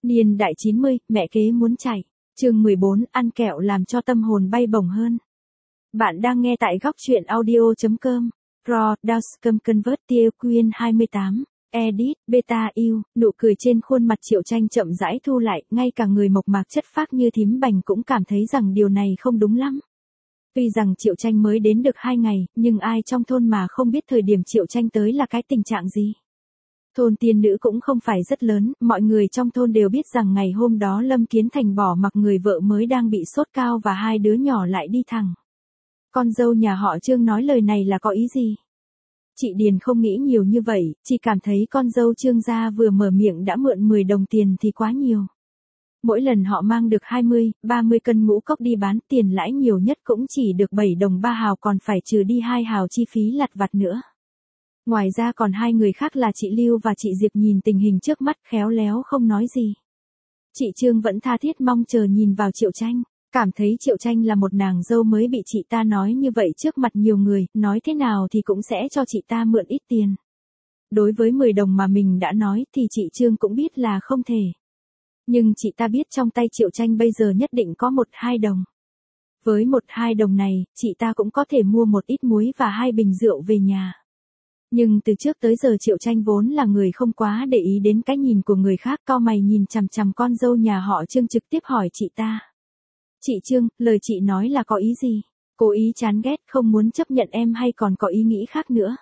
Niên đại 90, mẹ kế muốn chạy. Chương 14, ăn kẹo làm cho tâm hồn bay bổng hơn. Bạn đang nghe tại góc truyện audio.com. Pro, Dowscom Convert Tiêu Quyên 28. Edit, Beta yêu, nụ cười trên khuôn mặt Triệu Tranh chậm rãi thu lại, ngay cả người mộc mạc chất phác như thím Bành cũng cảm thấy rằng điều này không đúng lắm. Tuy rằng Triệu Tranh mới đến được 2 ngày, nhưng ai trong thôn mà không biết thời điểm Triệu Tranh tới là cái tình trạng gì. Thôn tiên nữ cũng không phải rất lớn, mọi người trong thôn đều biết rằng ngày hôm đó Lâm Kiến Thành bỏ mặc người vợ mới đang bị sốt cao và 2 đứa nhỏ lại đi thẳng. Con dâu nhà họ Trương nói lời này là có ý gì? Chị Điền không nghĩ nhiều như vậy, chỉ cảm thấy con dâu Trương gia vừa mở miệng đã mượn 10 đồng tiền thì quá nhiều. Mỗi lần họ mang được 20, 30 cân ngũ cốc đi bán, tiền lãi nhiều nhất cũng chỉ được 7 đồng 3 hào, còn phải trừ đi 2 hào chi phí lặt vặt nữa. Ngoài ra còn 2 người khác là chị Lưu và chị Diệp nhìn tình hình trước mắt khéo léo không nói gì. Chị Trương vẫn tha thiết mong chờ nhìn vào Triệu Tranh, cảm thấy Triệu Tranh là một nàng dâu mới bị chị ta nói như vậy trước mặt nhiều người, nói thế nào thì cũng sẽ cho chị ta mượn ít tiền. Đối với 10 đồng mà mình đã nói thì chị Trương cũng biết là không thể. Nhưng chị ta biết trong tay Triệu Tranh bây giờ nhất định có 1-2 đồng. Với 1-2 đồng này, chị ta cũng có thể mua một ít muối và 2 bình rượu về nhà. Nhưng từ trước tới giờ Triệu Tranh vốn là người không quá để ý đến cái nhìn của người khác, cau mày nhìn chằm chằm con dâu nhà họ Trương trực tiếp hỏi chị ta. Chị Trương, lời chị nói là có ý gì? Cố ý chán ghét không muốn chấp nhận em hay còn có ý nghĩ khác nữa?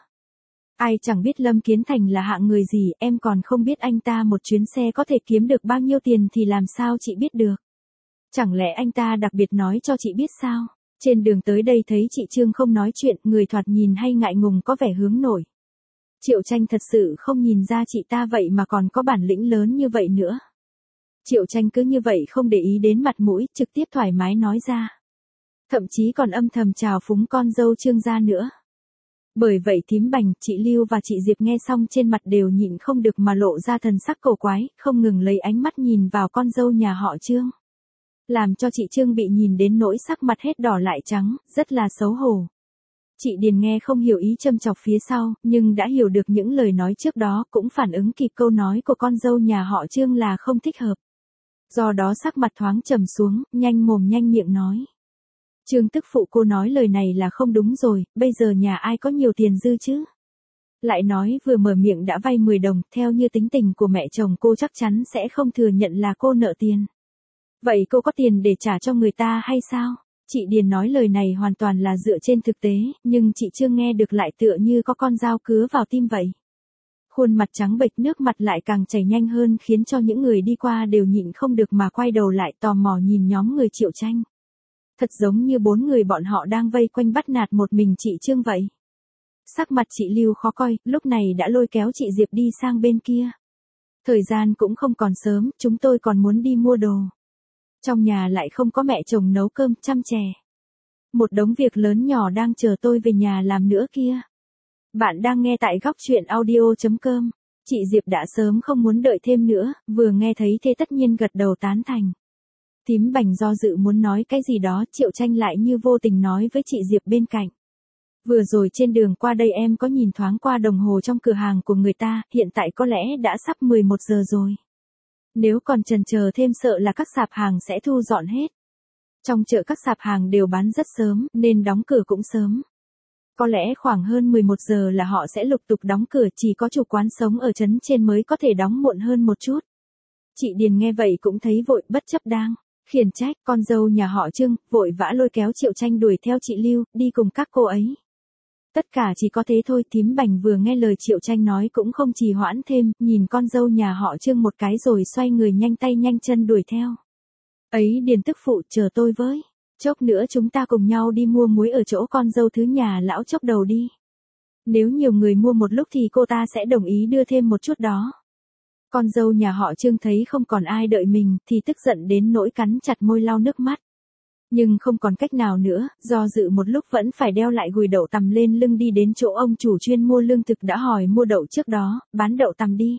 Ai chẳng biết Lâm Kiến Thành là hạng người gì, em còn không biết anh ta một chuyến xe có thể kiếm được bao nhiêu tiền thì làm sao chị biết được? Chẳng lẽ anh ta đặc biệt nói cho chị biết sao? Trên đường tới đây thấy chị Trương không nói chuyện, người thoạt nhìn hay ngại ngùng có vẻ hướng nội. Triệu Tranh thật sự không nhìn ra chị ta vậy mà còn có bản lĩnh lớn như vậy nữa. Triệu Tranh cứ như vậy không để ý đến mặt mũi, trực tiếp thoải mái nói ra. Thậm chí còn âm thầm chào phúng con dâu Trương gia nữa. Bởi vậy thím Bành, chị Lưu và chị Diệp nghe xong trên mặt đều nhịn không được mà lộ ra thần sắc cổ quái, không ngừng lấy ánh mắt nhìn vào con dâu nhà họ Trương. Làm cho chị Trương bị nhìn đến nỗi sắc mặt hết đỏ lại trắng, rất là xấu hổ. Chị Điền nghe không hiểu ý châm chọc phía sau, nhưng đã hiểu được những lời nói trước đó, cũng phản ứng kịp câu nói của con dâu nhà họ Trương là không thích hợp. Do đó sắc mặt thoáng trầm xuống, nhanh mồm nhanh miệng nói. Trương tức phụ, cô nói lời này là không đúng rồi, bây giờ nhà ai có nhiều tiền dư chứ? Lại nói vừa mở miệng đã vay 10 đồng, theo như tính tình của mẹ chồng cô chắc chắn sẽ không thừa nhận là cô nợ tiền. Vậy cô có tiền để trả cho người ta hay sao? Chị Điền nói lời này hoàn toàn là dựa trên thực tế, nhưng chị Trương nghe được lại tựa như có con dao cứa vào tim vậy. Khuôn mặt trắng bệch, nước mặt lại càng chảy nhanh hơn, khiến cho những người đi qua đều nhịn không được mà quay đầu lại tò mò nhìn nhóm người Triệu Tranh. Thật giống như 4 người bọn họ đang vây quanh bắt nạt một mình chị Trương vậy. Sắc mặt chị Lưu khó coi, lúc này đã lôi kéo chị Diệp đi sang bên kia. Thời gian cũng không còn sớm, chúng tôi còn muốn đi mua đồ. Trong nhà lại không có mẹ chồng nấu cơm, chăm trẻ. Một đống việc lớn nhỏ đang chờ tôi về nhà làm nữa kia. Bạn đang nghe tại góc truyện audio.com. Chị Diệp đã sớm không muốn đợi thêm nữa, vừa nghe thấy thế tất nhiên gật đầu tán thành. Thím Bành do dự muốn nói cái gì đó, Triệu Tranh lại như vô tình nói với chị Diệp bên cạnh. Vừa rồi trên đường qua đây em có nhìn thoáng qua đồng hồ trong cửa hàng của người ta, hiện tại có lẽ đã sắp 11 giờ rồi. Nếu còn chần chờ thêm sợ là các sạp hàng sẽ thu dọn hết. Trong chợ các sạp hàng đều bán rất sớm, nên đóng cửa cũng sớm. Có lẽ khoảng hơn 11 giờ là họ sẽ lục tục đóng cửa, chỉ có chủ quán sống ở trấn trên mới có thể đóng muộn hơn một chút. Chị Điền nghe vậy cũng thấy vội, bất chấp đang khiển trách, con dâu nhà họ Trương, vội vã lôi kéo Triệu Tranh đuổi theo chị Lưu, đi cùng các cô ấy. Tất cả chỉ có thế thôi, thím Bành vừa nghe lời Triệu Tranh nói cũng không trì hoãn thêm, nhìn con dâu nhà họ Trương một cái rồi xoay người nhanh tay nhanh chân đuổi theo. Ấy Điền tức phụ, chờ tôi với. Chốc nữa chúng ta cùng nhau đi mua muối ở chỗ con dâu thứ nhà lão Chốc đầu đi. Nếu nhiều người mua một lúc thì cô ta sẽ đồng ý đưa thêm một chút đó. Con dâu nhà họ Trương thấy không còn ai đợi mình thì tức giận đến nỗi cắn chặt môi lau nước mắt. Nhưng không còn cách nào nữa, do dự một lúc vẫn phải đeo lại gùi đậu tằm lên lưng đi đến chỗ ông chủ chuyên mua lương thực đã hỏi mua đậu trước đó, bán đậu tằm đi.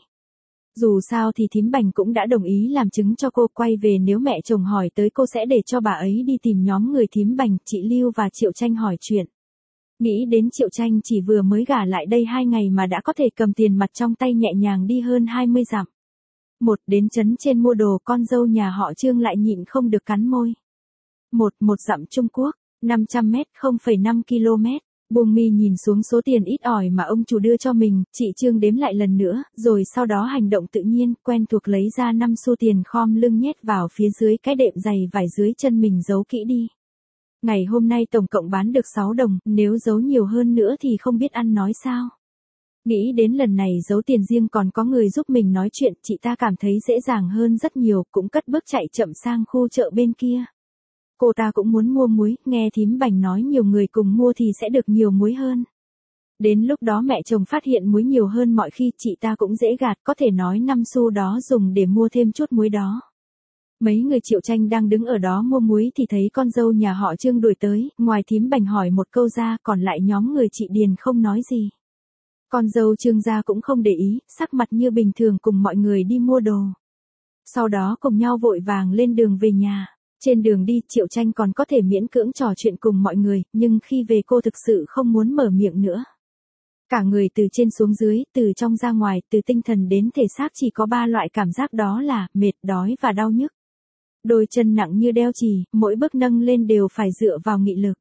Dù sao thì thím Bành cũng đã đồng ý làm chứng cho cô, quay về nếu mẹ chồng hỏi tới cô sẽ để cho bà ấy đi tìm nhóm người thím Bành, chị Lưu và Triệu Tranh hỏi chuyện. Nghĩ đến Triệu Tranh chỉ vừa mới gả lại đây 2 ngày mà đã có thể cầm tiền mặt trong tay nhẹ nhàng đi hơn 20 dặm. Đến trấn trên mua đồ, con dâu nhà họ Trương lại nhịn không được cắn môi. Một dặm Trung Quốc, 500 mét, 0,5 km. Buông mi nhìn xuống số tiền ít ỏi mà ông chủ đưa cho mình, chị Trương đếm lại lần nữa, rồi sau đó hành động tự nhiên, quen thuộc lấy ra 5 xu tiền khom lưng nhét vào phía dưới cái đệm giày vải dưới chân mình giấu kỹ đi. Ngày hôm nay tổng cộng bán được 6 đồng, nếu giấu nhiều hơn nữa thì không biết ăn nói sao. Nghĩ đến lần này giấu tiền riêng còn có người giúp mình nói chuyện, chị ta cảm thấy dễ dàng hơn rất nhiều, cũng cất bước chạy chậm sang khu chợ bên kia. Cô ta cũng muốn mua muối, nghe thím Bành nói nhiều người cùng mua thì sẽ được nhiều muối hơn. Đến lúc đó mẹ chồng phát hiện muối nhiều hơn mọi khi, chị ta cũng dễ gạt, có thể nói 5 xu đó dùng để mua thêm chút muối đó. Mấy người Triệu Tranh đang đứng ở đó mua muối thì thấy con dâu nhà họ Trương đuổi tới, ngoài thím Bành hỏi một câu ra, còn lại nhóm người chị Điền không nói gì. Con dâu Trương gia cũng không để ý, sắc mặt như bình thường cùng mọi người đi mua đồ. Sau đó cùng nhau vội vàng lên đường về nhà. Trên đường đi, Triệu Tranh còn có thể miễn cưỡng trò chuyện cùng mọi người, nhưng khi về cô thực sự không muốn mở miệng nữa. Cả người từ trên xuống dưới, từ trong ra ngoài, từ tinh thần đến thể xác chỉ có 3 loại cảm giác, đó là mệt, đói và đau nhức. Đôi chân nặng như đeo chì, mỗi bước nâng lên đều phải dựa vào nghị lực.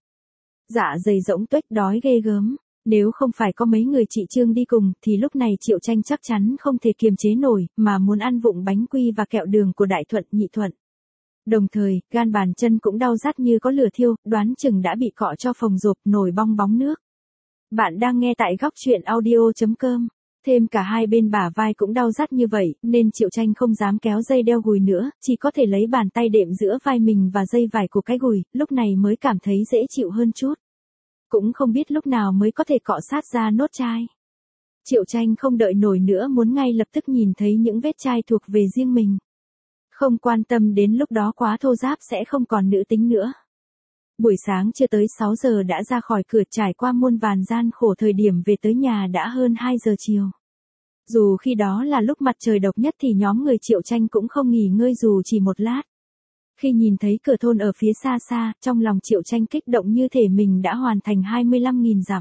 Dạ dày rỗng tuếch, đói ghê gớm. Nếu không phải có mấy người chị Trương đi cùng, thì lúc này Triệu Tranh chắc chắn không thể kiềm chế nổi, mà muốn ăn vụng bánh quy và kẹo đường của Đại Thuận, Nhị Thuận. Đồng thời, gan bàn chân cũng đau rát như có lửa thiêu, đoán chừng đã bị cọ cho phồng rộp, nổi bong bóng nước. Bạn đang nghe tại góc truyện audio.com. Thêm cả hai bên bả vai cũng đau rát như vậy, nên Triệu Tranh không dám kéo dây đeo gùi nữa, chỉ có thể lấy bàn tay đệm giữa vai mình và dây vải của cái gùi, lúc này mới cảm thấy dễ chịu hơn chút. Cũng không biết lúc nào mới có thể cọ sát ra nốt chai. Triệu Tranh không đợi nổi nữa, muốn ngay lập tức nhìn thấy những vết chai thuộc về riêng mình. Không quan tâm đến lúc đó quá thô ráp sẽ không còn nữ tính nữa. Buổi sáng chưa tới 6 giờ đã ra khỏi cửa, trải qua muôn vàn gian khổ, thời điểm về tới nhà đã hơn 2 giờ chiều. Dù khi đó là lúc mặt trời độc nhất thì nhóm người Triệu Tranh cũng không nghỉ ngơi dù chỉ một lát. Khi nhìn thấy cửa thôn ở phía xa xa, trong lòng Triệu Tranh kích động như thể mình đã hoàn thành 25.000 dặm.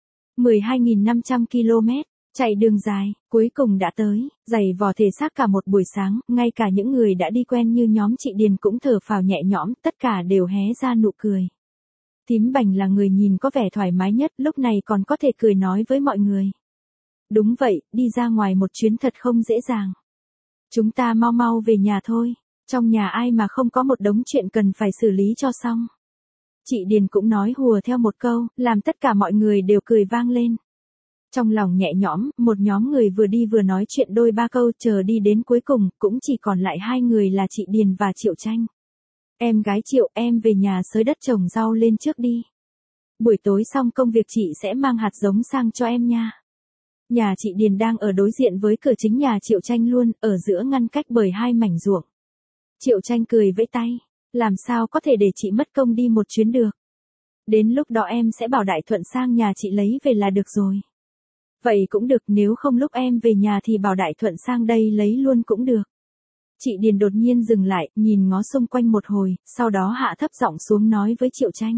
12.500 km. Chạy đường dài, cuối cùng đã tới, giày vò thể xác cả một buổi sáng, ngay cả những người đã đi quen như nhóm chị Điền cũng thở phào nhẹ nhõm, tất cả đều hé ra nụ cười. Thím Bành là người nhìn có vẻ thoải mái nhất, lúc này còn có thể cười nói với mọi người. Đúng vậy, đi ra ngoài một chuyến thật không dễ dàng. Chúng ta mau mau về nhà thôi, trong nhà ai mà không có một đống chuyện cần phải xử lý cho xong. Chị Điền cũng nói hùa theo một câu, làm tất cả mọi người đều cười vang lên. Trong lòng nhẹ nhõm, một nhóm người vừa đi vừa nói chuyện đôi ba câu, chờ đi đến cuối cùng, cũng chỉ còn lại 2 người là chị Điền và Triệu Tranh. Em gái Triệu, em về nhà xới đất trồng rau lên trước đi. Buổi tối xong công việc chị sẽ mang hạt giống sang cho em nha. Nhà chị Điền đang ở đối diện với cửa chính nhà Triệu Tranh luôn, ở giữa ngăn cách bởi 2 mảnh ruộng. Triệu Tranh cười vẫy tay, làm sao có thể để chị mất công đi một chuyến được. Đến lúc đó em sẽ bảo Đại Thuận sang nhà chị lấy về là được rồi. Vậy cũng được, nếu không lúc em về nhà thì bảo Đại Thuận sang đây lấy luôn cũng được. Chị Điền đột nhiên dừng lại, nhìn ngó xung quanh một hồi, sau đó hạ thấp giọng xuống nói với Triệu Tranh.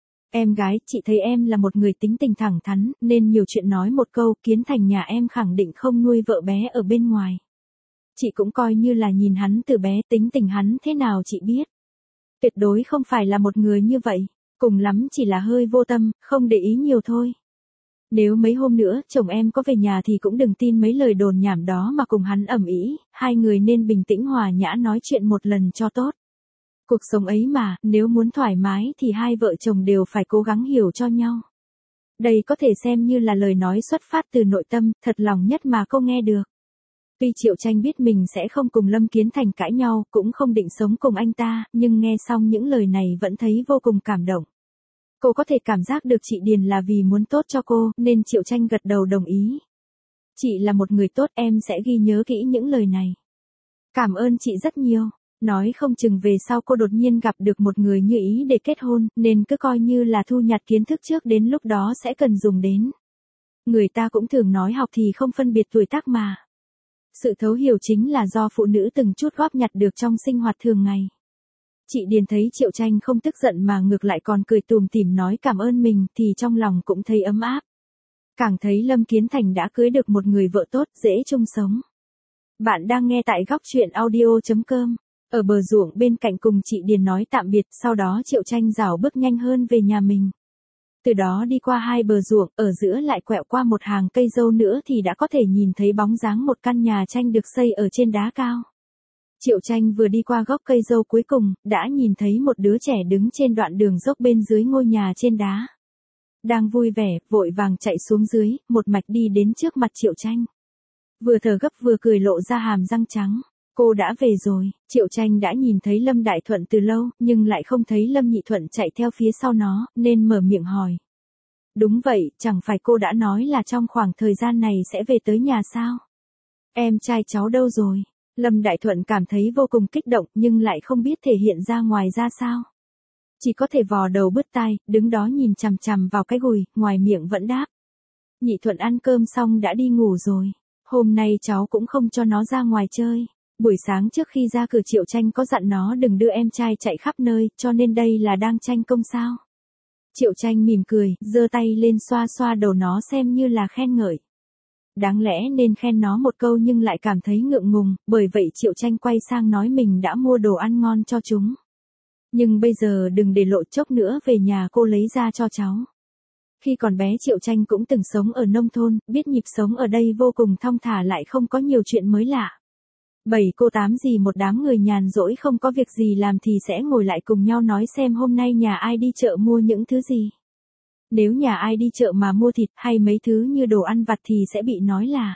Em gái, chị thấy em là một người tính tình thẳng thắn, nên nhiều chuyện nói một câu, Kiến Thành nhà em khẳng định không nuôi vợ bé ở bên ngoài. Chị cũng coi như là nhìn hắn từ bé, tính tình hắn thế nào chị biết. Tuyệt đối không phải là một người như vậy, cùng lắm chỉ là hơi vô tâm, không để ý nhiều thôi. Nếu mấy hôm nữa chồng em có về nhà thì cũng đừng tin mấy lời đồn nhảm đó mà cùng hắn ầm ĩ, 2 người nên bình tĩnh hòa nhã nói chuyện một lần cho tốt. Cuộc sống ấy mà, nếu muốn thoải mái thì 2 vợ chồng đều phải cố gắng hiểu cho nhau. Đây có thể xem như là lời nói xuất phát từ nội tâm, thật lòng nhất mà cô nghe được. Tuy Triệu Tranh biết mình sẽ không cùng Lâm Kiến Thành cãi nhau, cũng không định sống cùng anh ta, nhưng nghe xong những lời này vẫn thấy vô cùng cảm động. Cô có thể cảm giác được chị Điền là vì muốn tốt cho cô, nên Triệu Tranh gật đầu đồng ý. Chị là một người tốt, em sẽ ghi nhớ kỹ những lời này. Cảm ơn chị rất nhiều. Nói không chừng về sau cô đột nhiên gặp được một người như ý để kết hôn, nên cứ coi như là thu nhặt kiến thức trước, đến lúc đó sẽ cần dùng đến. Người ta cũng thường nói học thì không phân biệt tuổi tác mà. Sự thấu hiểu chính là do phụ nữ từng chút góp nhặt được trong sinh hoạt thường ngày. Chị Điền thấy Triệu Tranh không tức giận mà ngược lại còn cười tùm tìm nói cảm ơn mình thì trong lòng cũng thấy ấm áp. Càng thấy Lâm Kiến Thành đã cưới được một người vợ tốt, dễ chung sống. Bạn đang nghe tại góc chuyện audio.com. Ở bờ ruộng bên cạnh cùng chị Điền nói tạm biệt, sau đó Triệu Tranh rảo bước nhanh hơn về nhà mình. Từ đó đi qua hai bờ ruộng, ở giữa lại quẹo qua một hàng cây dâu nữa thì đã có thể nhìn thấy bóng dáng một căn nhà tranh được xây ở trên đá cao. Triệu Tranh vừa đi qua gốc cây dâu cuối cùng, đã nhìn thấy một đứa trẻ đứng trên đoạn đường dốc bên dưới ngôi nhà trên đá. Đang vui vẻ, vội vàng chạy xuống dưới, một mạch đi đến trước mặt Triệu Tranh. Vừa thở gấp vừa cười lộ ra hàm răng trắng. Cô đã về rồi. Triệu Tranh đã nhìn thấy Lâm Đại Thuận từ lâu, nhưng lại không thấy Lâm Nhị Thuận chạy theo phía sau nó, nên mở miệng hỏi. Đúng vậy, chẳng phải cô đã nói là trong khoảng thời gian này sẽ về tới nhà sao? Em trai cháu đâu rồi? Lâm Đại Thuận cảm thấy vô cùng kích động nhưng lại không biết thể hiện ra ngoài ra sao. Chỉ có thể vò đầu bứt tai, đứng đó nhìn chằm chằm vào cái gùi, ngoài miệng vẫn đáp. Nhị Thuận ăn cơm xong đã đi ngủ rồi. Hôm nay cháu cũng không cho nó ra ngoài chơi. Buổi sáng trước khi ra cửa Triệu Tranh có dặn nó đừng đưa em trai chạy khắp nơi, cho nên đây là đang tranh công sao. Triệu Tranh mỉm cười, giơ tay lên xoa xoa đầu nó xem như là khen ngợi. Đáng lẽ nên khen nó một câu nhưng lại cảm thấy ngượng ngùng, bởi vậy Triệu Tranh quay sang nói mình đã mua đồ ăn ngon cho chúng. Nhưng bây giờ đừng để lộ, chốc nữa về nhà cô lấy ra cho cháu. Khi còn bé Triệu Tranh cũng từng sống ở nông thôn, biết nhịp sống ở đây vô cùng thong thả lại không có nhiều chuyện mới lạ. 7 cô 8 dì một đám người nhàn rỗi không có việc gì làm thì sẽ ngồi lại cùng nhau nói xem hôm nay nhà ai đi chợ mua những thứ gì. Nếu nhà ai đi chợ mà mua thịt hay mấy thứ như đồ ăn vặt thì sẽ bị nói là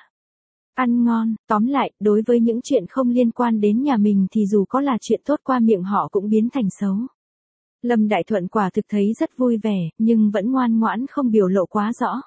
ăn ngon. Tóm lại, đối với những chuyện không liên quan đến nhà mình thì dù có là chuyện tốt qua miệng họ cũng biến thành xấu. Lâm Đại Thuận quả thực thấy rất vui vẻ, nhưng vẫn ngoan ngoãn không biểu lộ quá rõ.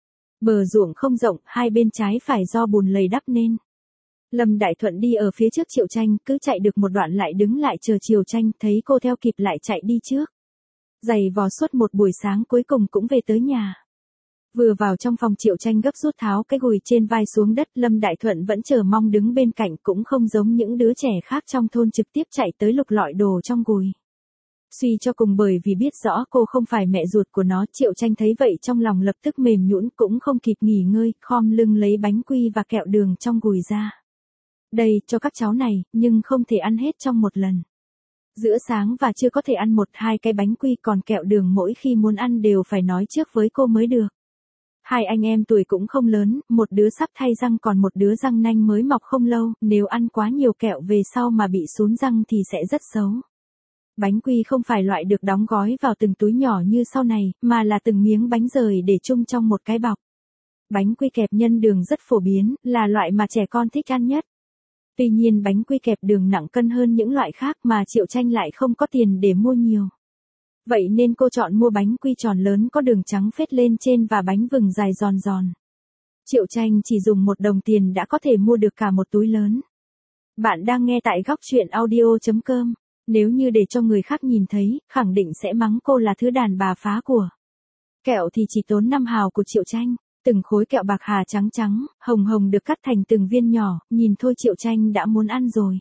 Bờ ruộng không rộng, hai bên trái phải do bùn lầy đắp nên. Lâm Đại Thuận đi ở phía trước Triệu Tranh, cứ chạy được một đoạn lại đứng lại chờ Triệu Tranh, thấy cô theo kịp lại chạy đi trước. Giày vò suốt một buổi sáng cuối cùng cũng về tới nhà. Vừa vào trong phòng Triệu Tranh gấp rút tháo cái gùi trên vai xuống đất, Lâm Đại Thuận vẫn chờ mong đứng bên cạnh, cũng không giống những đứa trẻ khác trong thôn trực tiếp chạy tới lục lọi đồ trong gùi. Suy cho cùng bởi vì biết rõ cô không phải mẹ ruột của nó, Triệu Tranh thấy vậy trong lòng lập tức mềm nhũn, cũng không kịp nghỉ ngơi, khom lưng lấy bánh quy và kẹo đường trong gùi ra. Đây, cho các cháu này, nhưng không thể ăn hết trong một lần. Giữa sáng và trưa có thể ăn 1-2 cái bánh quy, còn kẹo đường mỗi khi muốn ăn đều phải nói trước với cô mới được. Hai anh em tuổi cũng không lớn, một đứa sắp thay răng còn một đứa răng nanh mới mọc không lâu, nếu ăn quá nhiều kẹo về sau mà bị sún răng thì sẽ rất xấu. Bánh quy không phải loại được đóng gói vào từng túi nhỏ như sau này, mà là từng miếng bánh rời để chung trong một cái bọc. Bánh quy kẹp nhân đường rất phổ biến, là loại mà trẻ con thích ăn nhất. Tuy nhiên bánh quy kẹp đường nặng cân hơn những loại khác mà Triệu Tranh lại không có tiền để mua nhiều. Vậy nên cô chọn mua bánh quy tròn lớn có đường trắng phết lên trên và bánh vừng dài giòn giòn. Triệu Tranh chỉ dùng 1 đồng tiền đã có thể mua được cả một túi lớn. Bạn đang nghe tại góc chuyện audio.com. Nếu như để cho người khác nhìn thấy, khẳng định sẽ mắng cô là thứ đàn bà phá của. Kẹo thì chỉ tốn 5 hào của Triệu Tranh. Từng khối kẹo bạc hà trắng trắng, hồng hồng được cắt thành từng viên nhỏ, nhìn thôi Triệu Tranh đã muốn ăn rồi.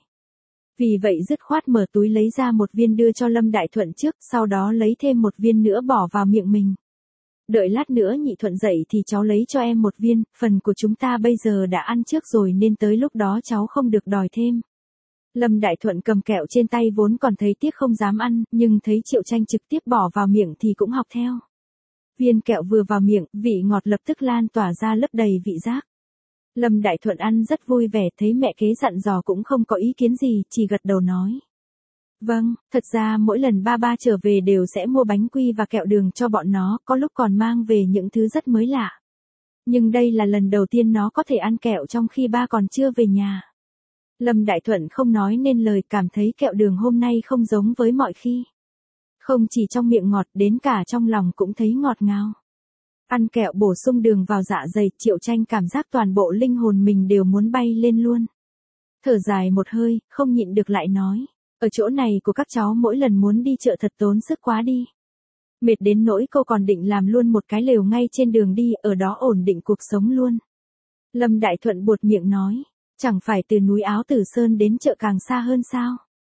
Vì vậy dứt khoát mở túi lấy ra một viên đưa cho Lâm Đại Thuận trước, sau đó lấy thêm một viên nữa bỏ vào miệng mình. Đợi lát nữa Nhị Thuận dậy thì cháu lấy cho em một viên, phần của chúng ta bây giờ đã ăn trước rồi nên tới lúc đó cháu không được đòi thêm. Lâm Đại Thuận cầm kẹo trên tay vốn còn thấy tiếc không dám ăn, nhưng thấy Triệu Tranh trực tiếp bỏ vào miệng thì cũng học theo. Viên kẹo vừa vào miệng, vị ngọt lập tức lan tỏa ra lấp đầy vị giác. Lâm Đại Thuận ăn rất vui vẻ, thấy mẹ kế dặn dò cũng không có ý kiến gì, chỉ gật đầu nói. Vâng, thật ra mỗi lần ba trở về đều sẽ mua bánh quy và kẹo đường cho bọn nó, có lúc còn mang về những thứ rất mới lạ. Nhưng đây là lần đầu tiên nó có thể ăn kẹo trong khi ba còn chưa về nhà. Lâm Đại Thuận không nói nên lời, cảm thấy kẹo đường hôm nay không giống với mọi khi. Không chỉ trong miệng ngọt, đến cả trong lòng cũng thấy ngọt ngào. Ăn kẹo bổ sung đường vào dạ dày, Triệu Tranh cảm giác toàn bộ linh hồn mình đều muốn bay lên luôn. Thở dài một hơi, không nhịn được lại nói. Ở chỗ này của các cháu mỗi lần muốn đi chợ thật tốn sức quá đi. Mệt đến nỗi cô còn định làm luôn một cái lều ngay trên đường đi, ở đó ổn định cuộc sống luôn. Lâm Đại Thuận buột miệng nói. Chẳng phải từ núi Áo Tử Sơn đến chợ càng xa hơn sao?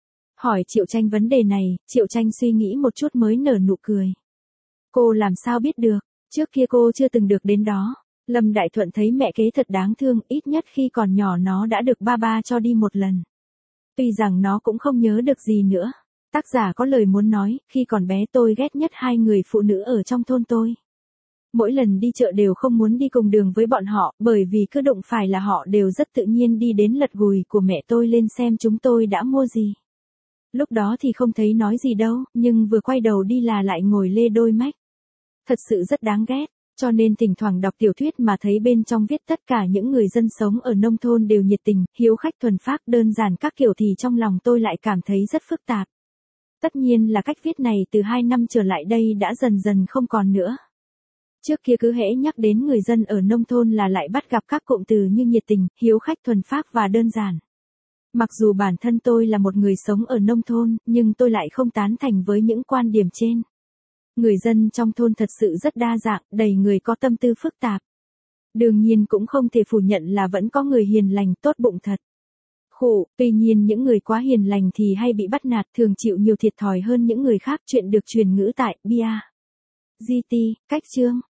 Hỏi Triệu Tranh vấn đề này, Triệu Tranh suy nghĩ một chút mới nở nụ cười. Cô làm sao biết được, trước kia cô chưa từng được đến đó. Lâm Đại Thuận thấy mẹ kế thật đáng thương, ít nhất khi còn nhỏ nó đã được ba cho đi một lần. Tuy rằng nó cũng không nhớ được gì nữa. Tác giả có lời muốn nói, khi còn bé tôi ghét nhất hai người phụ nữ ở trong thôn tôi. Mỗi lần đi chợ đều không muốn đi cùng đường với bọn họ, bởi vì cứ đụng phải là họ đều rất tự nhiên đi đến lật gùi của mẹ tôi lên xem chúng tôi đã mua gì. Lúc đó thì không thấy nói gì đâu, nhưng vừa quay đầu đi là lại ngồi lê đôi mách. Thật sự rất đáng ghét, cho nên thỉnh thoảng đọc tiểu thuyết mà thấy bên trong viết tất cả những người dân sống ở nông thôn đều nhiệt tình, hiếu khách thuần phác đơn giản các kiểu thì trong lòng tôi lại cảm thấy rất phức tạp. Tất nhiên là cách viết này từ 2 năm trở lại đây đã dần dần không còn nữa. Trước kia cứ hễ nhắc đến người dân ở nông thôn là lại bắt gặp các cụm từ như nhiệt tình, hiếu khách thuần phác và đơn giản. Mặc dù bản thân tôi là một người sống ở nông thôn, nhưng tôi lại không tán thành với những quan điểm trên. Người dân trong thôn thật sự rất đa dạng, đầy người có tâm tư phức tạp. Đương nhiên cũng không thể phủ nhận là vẫn có người hiền lành, tốt bụng thật. Tuy nhiên những người quá hiền lành thì hay bị bắt nạt, thường chịu nhiều thiệt thòi hơn những người khác. Chuyện được truyền ngữ tại Bia GT, cách chương.